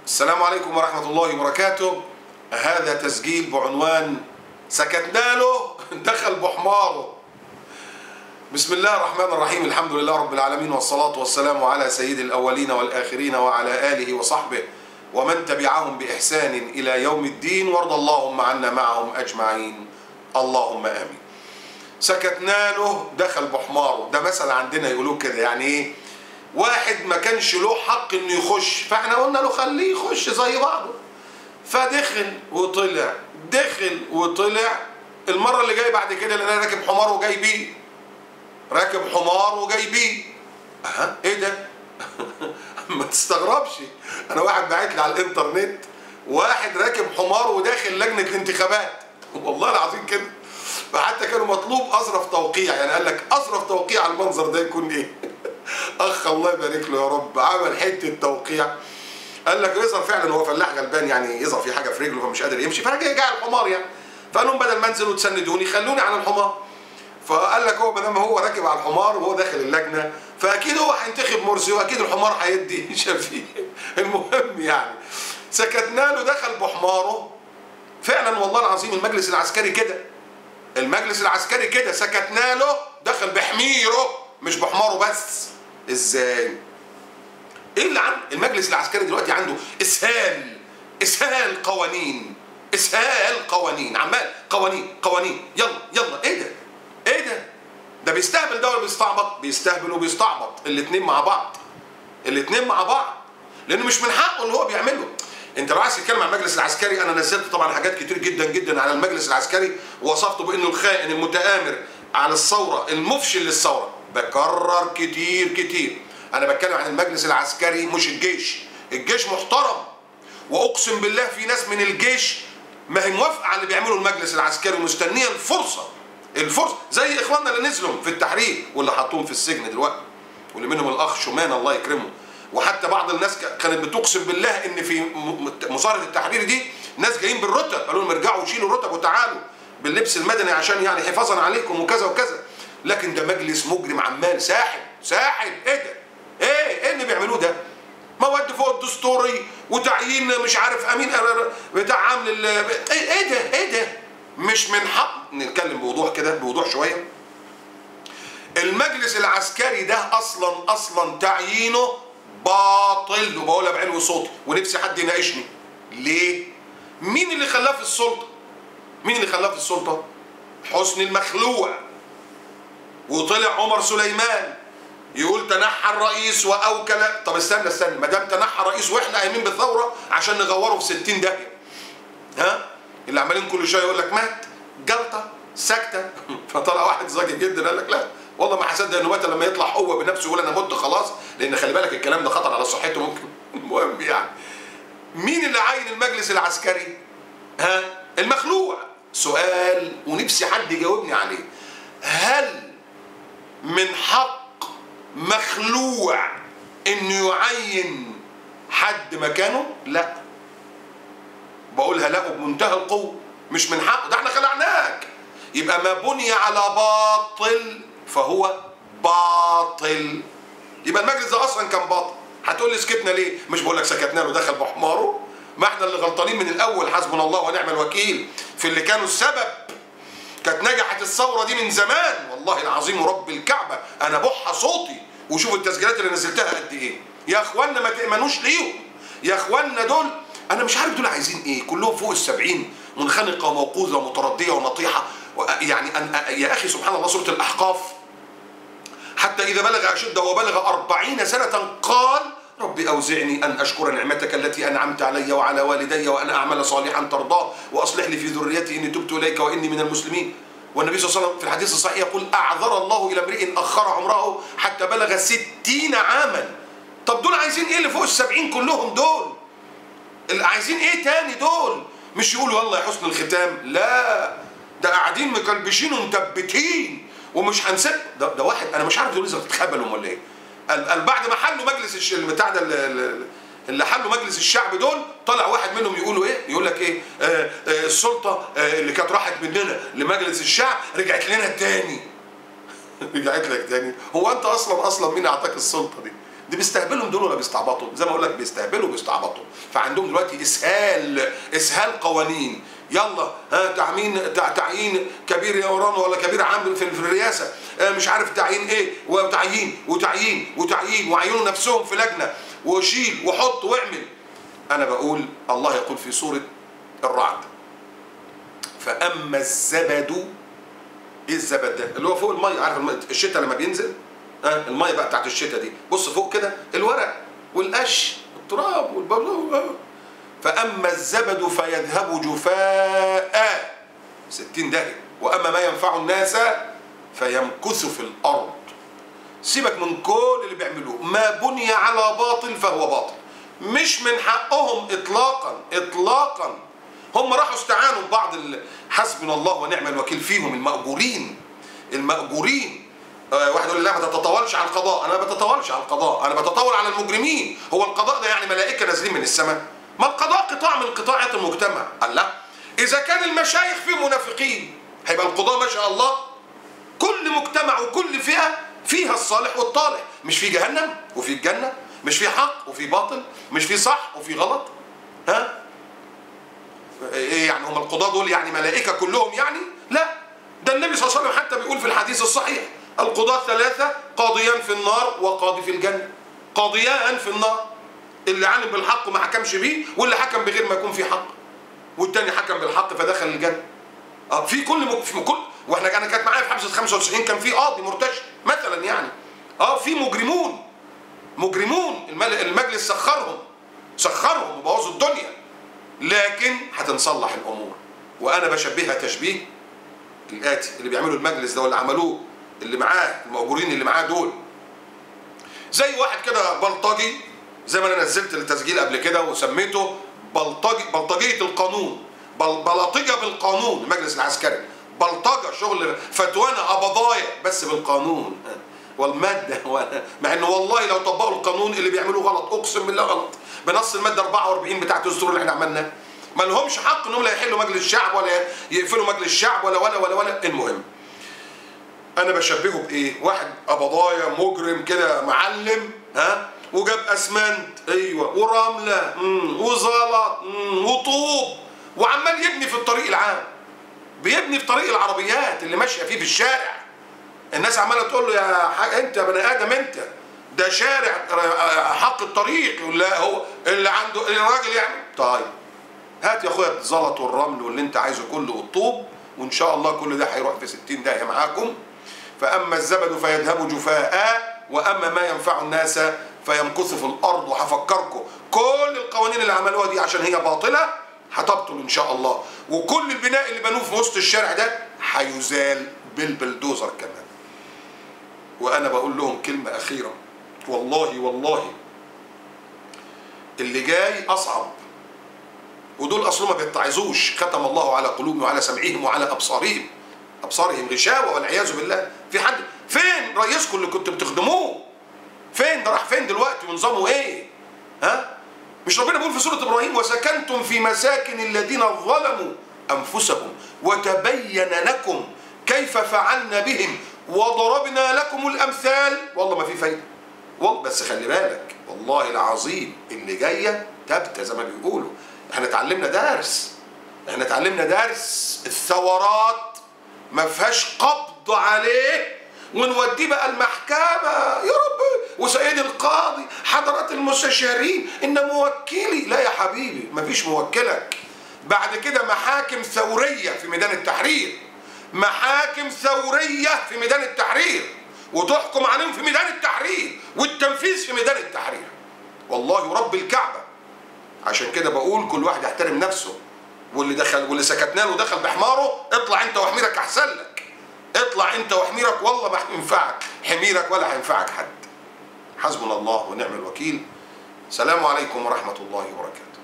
السلام عليكم ورحمة الله وبركاته. هذا تسجيل بعنوان سكتنا له دخل بحماره. بسم الله الرحمن الرحيم، الحمد لله رب العالمين، والصلاة والسلام على سيد الأولين والآخرين وعلى آله وصحبه ومن تبعهم بإحسان إلى يوم الدين، وارض اللهم عنا معهم أجمعين، اللهم آمين. سكتنا له دخل بحماره، ده مثل عندنا يقولوه كده، يعني ايه؟ واحد ما كانش له حق انه يخش، فاحنا قلنا له خليه يخش زي بعضه، فدخل وطلع دخل وطلع. المره اللي جاي بعد كده لان انا راكب حمار وجاي بيه، راكب حمار وجاي بيه. ايه ده؟ ما تستغربش، انا واحد باعت لي على الانترنت واحد راكب حمار وداخل لجنه الانتخابات، والله العظيم كده، فحتى كانوا مطلوب اظرف توقيع، يعني قال لك اظرف توقيع على المنظر ده يكون ايه؟ اخ الله يبارك له يا رب، عمل حته توقيع، قال لك يظهر فعلا هو فلاح غلبان، يعني يظهر في حاجه في رجله فمش قادر يمشي، فجاي على الحمار يعني، فقال لهم بدل ما انزل وتسندوني خلوني على الحمار. فقال لك هو ما دام هو راكب على الحمار وهو داخل اللجنه فاكيد هو هينتخب مرسي واكيد الحمار هيدي شفيق. المهم يعني سكتنا له دخل بحماره. فعلا والله العظيم المجلس العسكري كده، المجلس العسكري كده، سكتنا له دخل بحميره مش بحماره بس. ازاي؟ ايه اللي عند المجلس العسكري دلوقتي؟ عنده اسهال قوانين، اسهال قوانين، عمال قوانين يلا. ايه ده؟ ايه ده؟ ده بيستهبل ده ولا بيستعبط؟ بيستهبل وبيستعبط الاتنين مع بعض، الاتنين مع بعض، لانه مش من حقه اللي هو بيعمله. انت لو عايز تتكلم عن المجلس العسكري، انا نزلت طبعا حاجات كتير جدا جدا على المجلس العسكري، ووصفته بانه الخائن المتآمر على الثوره، المفشل للثوره. بكرر كتير، انا بتكلم عن المجلس العسكري مش الجيش. الجيش محترم، واقسم بالله في ناس من الجيش ما هي موافقه على اللي بيعمله المجلس العسكري ومستنيه الفرصه زي اخواننا اللي نزلوا في التحرير واللي حطوهم في السجن دلوقتي، واللي منهم الاخ شومان الله يكرمه. وحتى بعض الناس كانت بتقسم بالله ان في مظاهره التحرير دي ناس جايين بالرتب، قالوا لهم ارجعوا وشيلوا الرتب وتعالوا باللبس المدني عشان يعني حفاظا عليكم وكذا وكذا. لكن ده مجلس مجرم عمال ساحب. ايه ده؟ ايه اللي بيعملوه ده؟ مواد فوق الدستوري وتعيين مش عارف امين بتاع عامل ايه ده؟ مش من حق نتكلم بوضوح كده، بوضوح شويه. المجلس العسكري ده اصلا تعيينه باطل، وبقولها بعلو صوتي ونفسي حد يناقشني. ليه؟ مين اللي خلاه في السلطه؟ حسني المخلوع. وطلع عمر سليمان يقول تنحى الرئيس واوكل. طب استنى، ما دام تنحى الرئيس واحنا قايمين بالثوره عشان نغوره في 60 داهيه، اللي عمالين كل شويه يقول لك مات، جلطه، سكته. فطلع واحد ذكي جدا قال لك لا والله ما هصدق انه مات لما يطلع هو بنفسه يقول انا مت خلاص، لان خلي بالك الكلام ده خطر على صحته ممكن. المهم يعني مين اللي عين المجلس العسكري؟ المخلوع. سؤال ونفسي حد يجاوبني عليه، هل من حق مخلوع انه يعين حد مكانه؟ لا، بقولها لا بمنتهى القوه، مش من حقه، ده احنا خلعناك. يبقى ما بني على باطل فهو باطل، يبقى المجلس ده اصلا كان باطل. هتقول لي سكتنا ليه؟ مش بقول لك سكتنا له دخل بحماره، ما احنا اللي غلطانين من الاول، حسبنا الله ونعم الوكيل في اللي كانوا السبب. كانت نجحت الثوره دي من زمان والله العظيم ورب الكعبه، انا بح صوتي وشوف التسجيلات اللي نزلتها قد ايه. يا اخوانا ما تامنوش ليهم، يا اخوانا دول انا مش عارف دول عايزين ايه، كلهم فوق ال70، منخنقه وموقوذه ومترديه ونطيحه. يعني يا اخي سبحان الله، سوره الاحقاف حتى اذا بلغ اشده وبلغ 40 سنه قال رب اوزعني ان اشكر نعمتك التي انعمت علي وعلى والدي وان اعمل صالحا ترضاه واصلح لي في ذريتي اني تبت اليك واني من المسلمين. والنبي صلى الله عليه وسلم في الحديث الصحيح يقول اعذر الله الى امرئ اخر عمره حتى بلغ 60 عاما. طب دول عايزين ايه اللي فوق ال70 كلهم دول؟ اللي عايزين ايه تاني دول؟ مش يقولوا يلا يا حسن الختام، لا، ده قاعدين مكلبشين ومثبتين ومش هنسيب. ده واحد انا مش عارف دول اذا اتخبلوا ولا ايه. بعد ما حلوا مجلس بتاع ده اللي حلوا مجلس الشعب دول، طلع واحد منهم يقولوا ايه؟ يقول لك ايه؟ السلطه اللي كانت راحت مننا لمجلس الشعب رجعت لنا تاني. رجعت لك تاني؟ هو انت اصلا مين اعطاك السلطه دي؟ دي بيستهبلهم دول ولا بيستعبطوا؟ زي ما اقول لك بيستهبلوا بيستعبطوا. فعندهم دلوقتي اسهال قوانين. يلا تعيين كبير يوران ولا كبير عام في الرئاسه، مش عارف تعيين ايه، وتعيين وعينوا نفسهم في لجنه وشيل وحط واعمل. انا بقول الله يقول في سوره الرعد: فاما الزبد. ايه الزبد ده؟ اللي هو فوق الميه، عارف الشتاء لما بينزل الميه بقى بتاعت الشتاء دي، بص فوق كده الورق والقش والتراب والبلو. فاما الزبد فيذهب جفاء 60 داهيه، واما ما ينفع الناس فيمكث في الارض. سيبك من كل اللي بيعملوه، ما بني على باطل فهو باطل. مش من حقهم اطلاقا اطلاقا. هم راحوا استعانوا ببعض حسبنا الله ونعم الوكيل فيهم المأجورين. واحد يقول لي لا ما تتطاولش على القضاء. انا ما بتطاولش على القضاء، انا بتطاول على المجرمين. هو القضاء ده يعني ملائكه نازلين من السماء؟ ما القضاء قطاع من قطاعات المجتمع. قال لا، اذا كان المشايخ فيه منافقين هيبقى القضاء ما شاء الله. كل مجتمع وكل فئه فيها الصالح والطالح. مش في جهنم وفي الجنه؟ مش في حق وفي باطل؟ مش في صح وفي غلط؟ ايه يعني هم القضاة دول يعني ملائكة كلهم يعني؟ لا، ده النبي صلى الله عليه وسلم حتى بيقول في الحديث الصحيح: القضاة ثلاثة، قاضيان في النار وقاضي في الجنة. قاضيان في النار، اللي علم بالحق وما حكمش بيه، واللي حكم بغير ما يكون في حق، والتاني حكم بالحق فدخل الجنة. في كل واحنا انا كانت معايا في حبسة 95 كان في قاضي مرتشي مثلا يعني. في مجرمون المجلس سخرهم وبوظوا الدنيا. لكن هتنصلح الامور. وانا بشبهها تشبيه الاتي: اللي بيعملوا المجلس ده واللي عملوه اللي معاه المأجورين اللي معاه دول، زي واحد كده بلطجي، زي ما انا نزلت التسجيل قبل كده وسميته بلطجيه القانون، بلطجه بالقانون. المجلس العسكري بلطجه، شغل فتوانا قبضايا بس بالقانون والماده مع انه والله لو طبقوا القانون اللي بيعملوه غلط، اقسم بالله غلط. بنص الماده 44 بتاعت الدستور اللي احنا عملناه، ما لهمش حق انهم لا يحلوا مجلس الشعب ولا يقفلوا مجلس الشعب ولا. المهم انا بشبهه بايه؟ واحد قبضايا مجرم كده معلم، وجاب اسمنت ايوه ورمله وزلط وطوب وعمال يبني في الطريق العام، بيبني في طريق العربيات اللي ماشيه فيه في الشارع. الناس عماله تقول له يا انت يا بني ادم انت، ده شارع حق الطريق. يقول لا، هو اللي عنده الراجل يعني. طيب هات يا اخويا الزلط والرمل واللي انت عايزه كله والطوب، وان شاء الله كل ده هيروح في 60 داهيه معاكم. فاما الزبد فيذهب جفاء واما ما ينفع الناس فيمكث في الارض. وهفكركم كل القوانين اللي عملوها دي عشان هي باطله هتبطل ان شاء الله، وكل البناء اللي بنوه في وسط الشارع ده هيزال بالبلدوزر كمان. وانا بقول لهم كلمه اخيره: والله اللي جاي اصعب. ودول اصلا ما بيتعظوش. ختم الله على قلوبهم وعلى سمعهم وعلى ابصارهم غشاوه والعياذ بالله. في حد فين رئيسكم اللي كنتوا بتخدموه؟ فين ده؟ راح فين دلوقتي ونظامه ايه؟ مش ربنا بيقول في سوره ابراهيم: وسكنتم في مساكن الذين ظلموا انفسهم وتبين لكم كيف فعلنا بهم وضربنا لكم الامثال. والله ما في فايده والله. بس خلي بالك والله العظيم اللي جايه تبته زي ما بيقولوا. احنا اتعلمنا درس الثورات ما فيهاش قبض عليه ونوديه بقى المحكمه يا رب وسيد القاضي حضرات المستشارين ان موكلي. لا يا حبيبي، ما فيش موكلك. بعد كده محاكم ثوريه في ميدان التحرير، محاكم ثوريه في ميدان التحرير، وتحكم عليهم في ميدان التحرير والتنفيذ في ميدان التحرير. والله رب الكعبه. عشان كده بقول كل واحد يحترم نفسه، واللي سكتنا له دخل بحماره. اطلع انت وحميرك احسن لك، اطلع انت وحميرك والله ما هينفعك حميرك ولا هينفعك حد. حسبنا الله ونعم الوكيل. سلام عليكم ورحمه الله وبركاته.